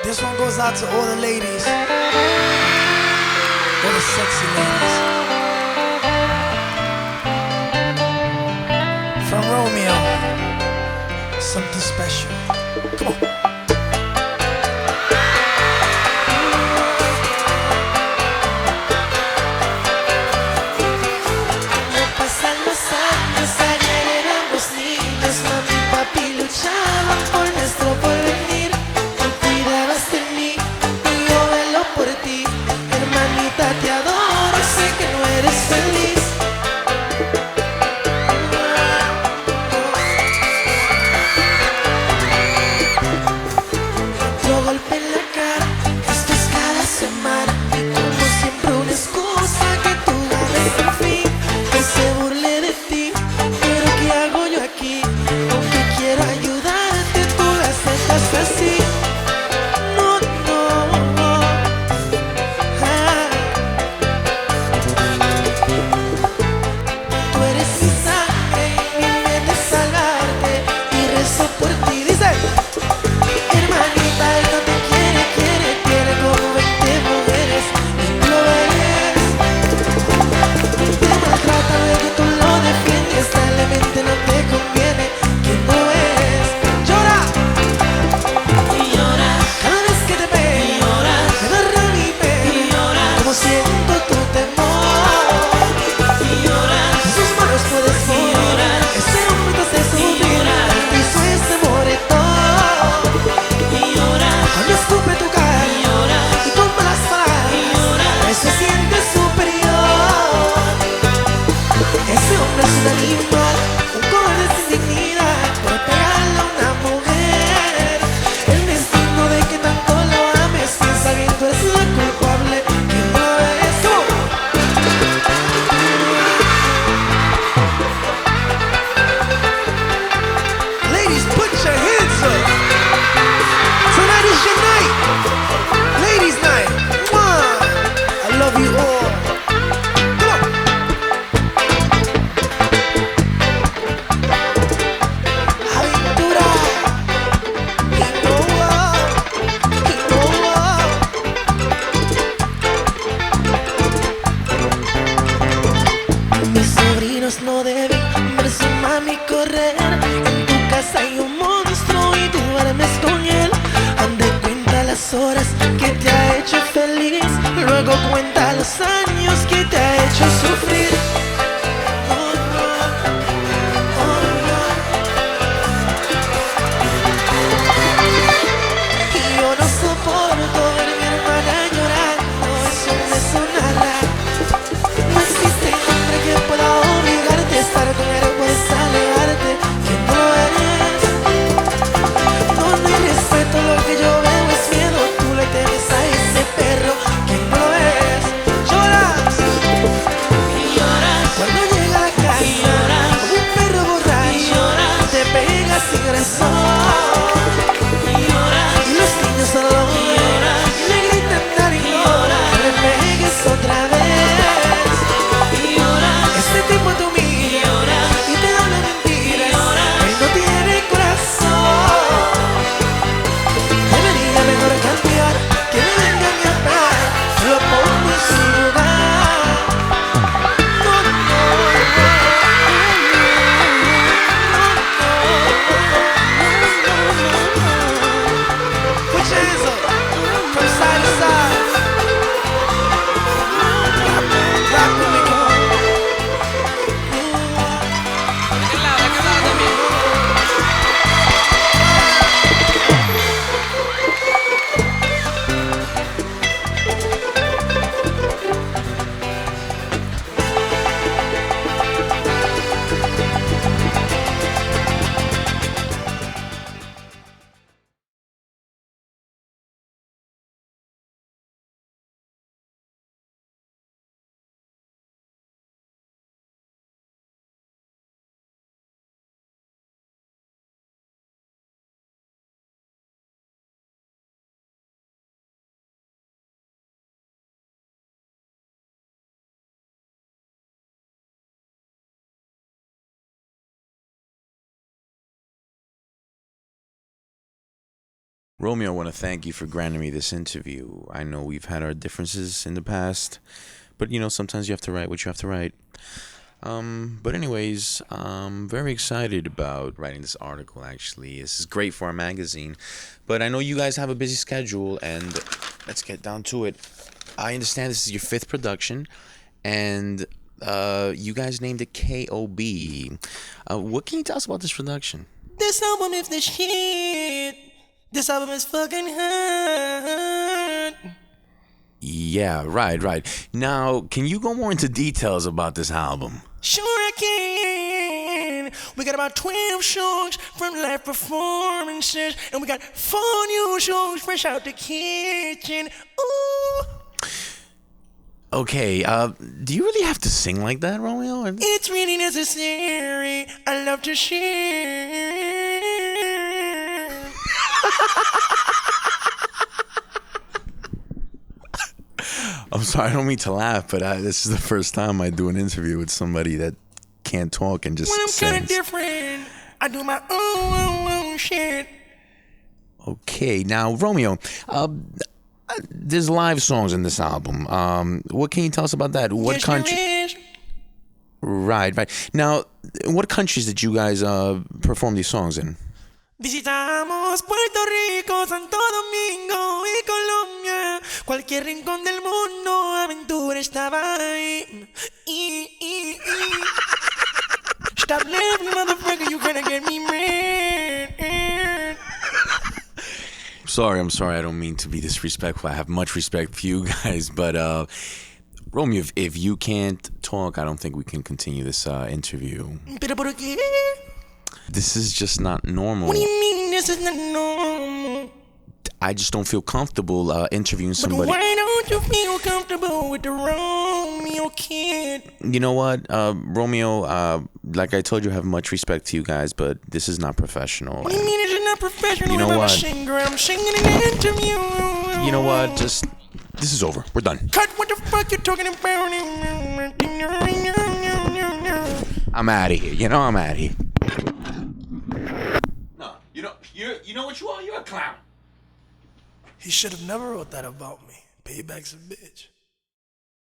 This one goes out to all the ladies, all the sexy ladies. From Romeo, something special. Come on. Luchaban por nuestro porvenir, tú cuidabas de mí y yo velo por ti. Hermanita, te adoro, sé que no eres feliz. Otro golpe en la cara, esto es cada semana. Y como siempre una excusa que tú ganes al fin, que se burle de ti, pero ¿qué hago yo aquí? Quiero ayudarte, tú lo aceptas así. No, no, no. Tú eres mi sangre y mi meta es salvarte y rezo por ti. Dice, hermanita, él no te quiere como 20 mujeres y tú lo ves. Te maltrata, luego tú lo defiendes, talmente no te conviene. Romeo, I want to thank you for granting me this interview. I know we've had our differences in the past, but sometimes you have to write what you have to write. But anyways, I'm very excited about writing this article, actually. This is great for our magazine. But I know you guys have a busy schedule, and let's get down to it. I understand this is your fifth production, and you guys named it KOB. What can you tell us about this production? This album is the shit. This album is fucking hot. Yeah, right. Now, can you go more into details about this album? Sure I can. We got about 12 songs from live performances, and we got 4 new songs fresh out the kitchen. Ooh. Okay, do you really have to sing like that, Romeo? It's really necessary. I love to share. I'm sorry, I don't mean to laugh, but this is the first time I do an interview with somebody that can't talk and just Well, I'm kind of sings. different. I do my own shit. Okay, now, Romeo, there's live songs in this album. What can you tell us about that? What Yes, country? there is. Right. Now, what countries did you guys perform these songs in? Visitamos Puerto Rico, Santo Domingo y Colombia. Cualquier rincón del mundo, aventura estaba ahí. Stop laughing, motherfucker, you gonna get me mad. I'm sorry. I don't mean to be disrespectful. I have much respect for you guys, but Romeo, if you can't talk, I don't think we can continue this interview. Pero por qué? This is just not normal. What do you mean this is not normal? I just don't feel comfortable interviewing But somebody. why don't you feel comfortable with the Romeo kid? You know what, Romeo? Like I told you, I have much respect to you guys, but this is not professional. What do you mean it's not professional? You know if I'm what? a singer, I'm singing in an interview. You know what? Just this is over. We're done. Cut, what the fuck you talking about? I'm out of here. I'm out of here. No, you know what you are? You're a clown. He should have never wrote that about me. Payback's a bitch.